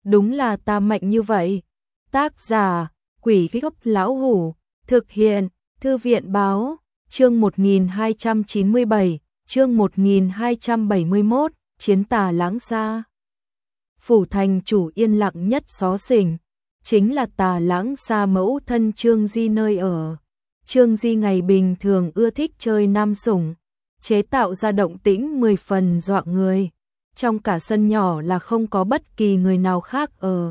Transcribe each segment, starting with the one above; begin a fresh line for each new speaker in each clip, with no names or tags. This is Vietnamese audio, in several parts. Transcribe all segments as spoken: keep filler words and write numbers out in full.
đúng là ta mạnh như vậy. Tác giả, Quỷ Gốc Lão Hủ, thực hiện, Thư viện Báo, chương một nghìn hai trăm chín mươi bảy, chương một nghìn hai trăm bảy mươi mốt, chiến Tà Lãng Sa. Phủ thành chủ yên lặng nhất xó xỉnh, chính là Tà Lãng Sa mẫu thân Trương Di nơi ở. Trương Di ngày bình thường ưa thích chơi nam sủng, chế tạo ra động tĩnh mười phần dọa người. Trong cả sân nhỏ là không có bất kỳ người nào khác ở.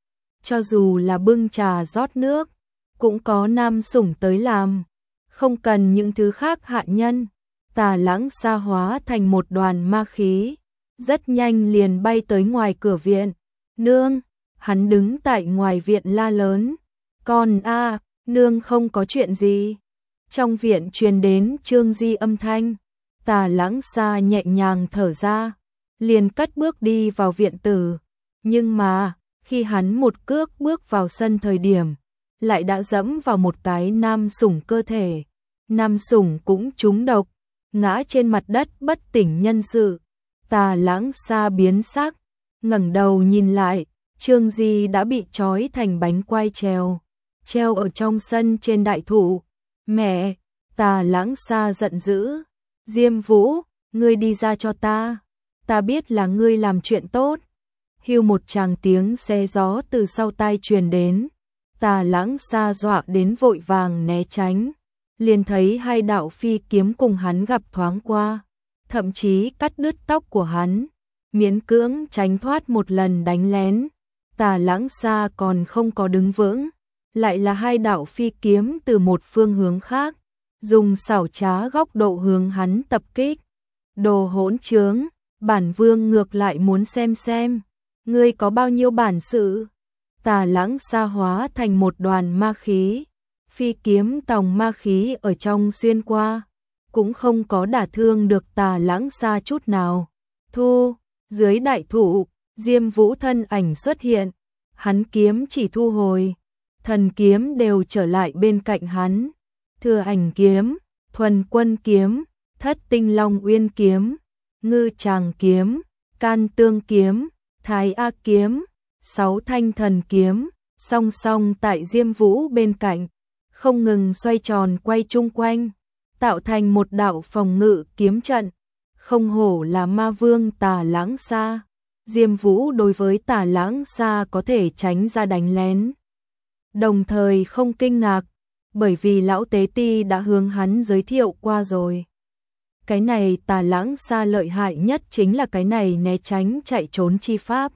Cho dù là bưng trà rót nước, cũng có nam sủng tới làm. Không cần những thứ khác hạ nhân. Tà Lãng Sa hóa thành một đoàn ma khí, rất nhanh liền bay tới ngoài cửa viện. Nương, hắn đứng tại ngoài viện la lớn. Con a, nương không có chuyện gì. Trong viện truyền đến Trương Di âm thanh. Tà Lãng Sa nhẹ nhàng thở ra, liền cất bước đi vào viện tử. Nhưng mà, khi hắn một cước bước vào sân thời điểm, lại đã dẫm vào một cái nam sủng cơ thể. Nam sủng cũng trúng độc, ngã trên mặt đất bất tỉnh nhân sự. Tà Lãng Sa biến sắc, ngẩng đầu nhìn lại, Trương Di đã bị trói thành bánh quai treo, treo ở trong sân trên đại thụ. Mẹ! Tà Lãng Sa giận dữ. Diêm Vũ, ngươi đi ra cho ta. Ta biết là ngươi làm chuyện tốt. Hưu một tràng tiếng xe gió từ sau tai truyền đến. Tà Lãng Sa dọa đến vội vàng né tránh. Liền thấy hai đạo phi kiếm cùng hắn gặp thoáng qua, thậm chí cắt đứt tóc của hắn, miễn cưỡng tránh thoát một lần đánh lén. Tà Lãng Sa còn không có đứng vững, lại là hai đạo phi kiếm từ một phương hướng khác, dùng xảo trá góc độ hướng hắn tập kích. Đồ hỗn trướng, bản vương ngược lại muốn xem xem, ngươi có bao nhiêu bản sự. Tà Lãng Sa hóa thành một đoàn ma khí, phi kiếm tòng ma khí ở trong xuyên qua, cũng không có đả thương được Tà Lãng Sa chút nào. Thu, dưới đại thụ, Diêm Vũ thân ảnh xuất hiện, hắn kiếm chỉ thu hồi, thần kiếm đều trở lại bên cạnh hắn. Thừa Ảnh kiếm, Thuần Quân kiếm, Thất Tinh Long Uyên kiếm, Ngư Tràng kiếm, Can Tương kiếm, Thái A kiếm, sáu thanh thần kiếm, song song tại Diêm Vũ bên cạnh, không ngừng xoay tròn quay chung quanh, tạo thành một đạo phòng ngự kiếm trận. Không hổ là ma vương Tà Lãng Sa. Diêm Vũ đối với Tà Lãng Sa có thể tránh ra đánh lén, đồng thời không kinh ngạc, bởi vì lão tế ti đã hướng hắn giới thiệu qua rồi. Cái này Tà Lãng Sa lợi hại nhất chính là cái này né tránh chạy trốn chi pháp.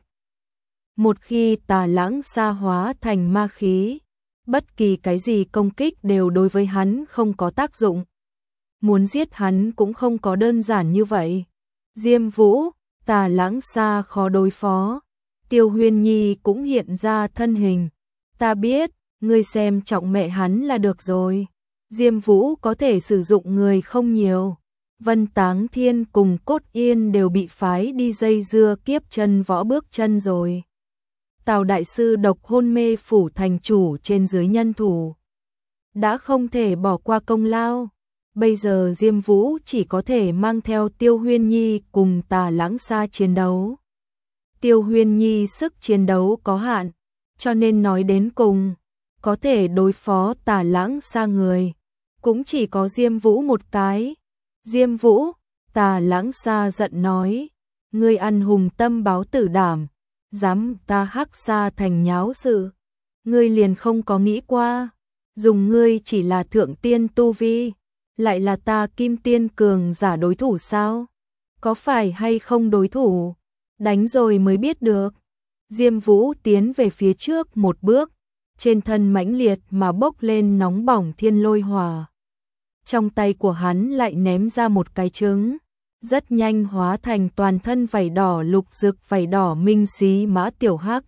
Một khi Tà Lãng Sa hóa thành ma khí, bất kỳ cái gì công kích đều đối với hắn không có tác dụng. Muốn giết hắn cũng không có đơn giản như vậy. Diêm Vũ, Tà Lãng Sa khó đối phó. Tiêu Huyên Nhi cũng hiện ra thân hình. Ta biết, ngươi xem trọng mẹ hắn là được rồi. Diêm Vũ có thể sử dụng người không nhiều. Vân Táng Thiên cùng Cốt Yên đều bị phái đi dây dưa kiếp chân võ bước chân rồi. Tào đại sư độc hôn mê phủ thành chủ trên dưới nhân thủ, đã không thể bỏ qua công lao. Bây giờ Diêm Vũ chỉ có thể mang theo Tiêu Huyên Nhi cùng Tà Lãng Sa chiến đấu. Tiêu Huyên Nhi sức chiến đấu có hạn, cho nên nói đến cùng, có thể đối phó Tà Lãng Sa người, cũng chỉ có Diêm Vũ một cái. Diêm Vũ, Tà Lãng Sa giận nói, ngươi ăn hùng tâm báo tử đảm, dám ta Hắc Sa thành nháo sự, ngươi liền không có nghĩ qua, dùng ngươi chỉ là thượng tiên tu vi, lại là ta kim tiên cường giả đối thủ sao? Có phải hay không đối thủ? Đánh rồi mới biết được. Diêm Vũ tiến về phía trước một bước, trên thân mãnh liệt mà bốc lên nóng bỏng thiên lôi hỏa. Trong tay của hắn lại ném ra một cái trứng, rất nhanh hóa thành toàn thân vảy đỏ lục rực vảy đỏ minh xí mã tiểu hắc.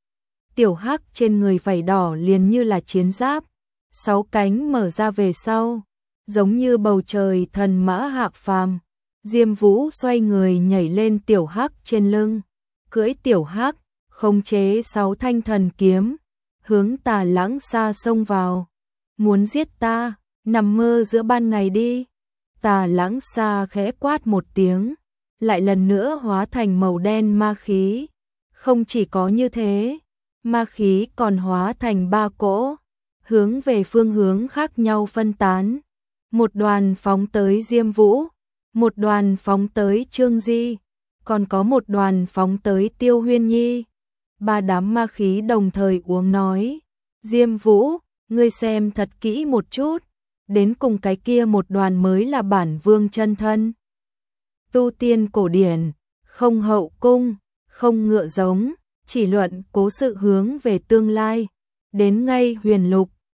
Tiểu hắc trên người vảy đỏ liền như là chiến giáp, sáu cánh mở ra về sau, giống như bầu trời thần mã hạ phàm. Diêm Vũ xoay người nhảy lên tiểu hắc trên lưng, cưỡi tiểu hắc, khống chế sáu thanh thần kiếm, hướng Tà Lãng Sa xông vào. Muốn giết ta, nằm mơ giữa ban ngày đi. Tà Lãng Sa khẽ quát một tiếng, lại lần nữa hóa thành màu đen ma khí, Không chỉ có như thế, ma khí còn hóa thành ba cỗ, hướng về phương hướng khác nhau phân tán. Một đoàn phóng tới Diêm Vũ, một đoàn phóng tới Trương Di, còn có một đoàn phóng tới Tiêu Huyên Nhi. Ba đám ma khí đồng thời uống nói, Diêm Vũ, ngươi xem thật kỹ một chút, đến cùng cái kia một đoàn mới là bản vương chân thân. Tu tiên cổ điển, không hậu cung, không ngựa giống, chỉ luận cố sự hướng về tương lai, đến ngay huyền lục,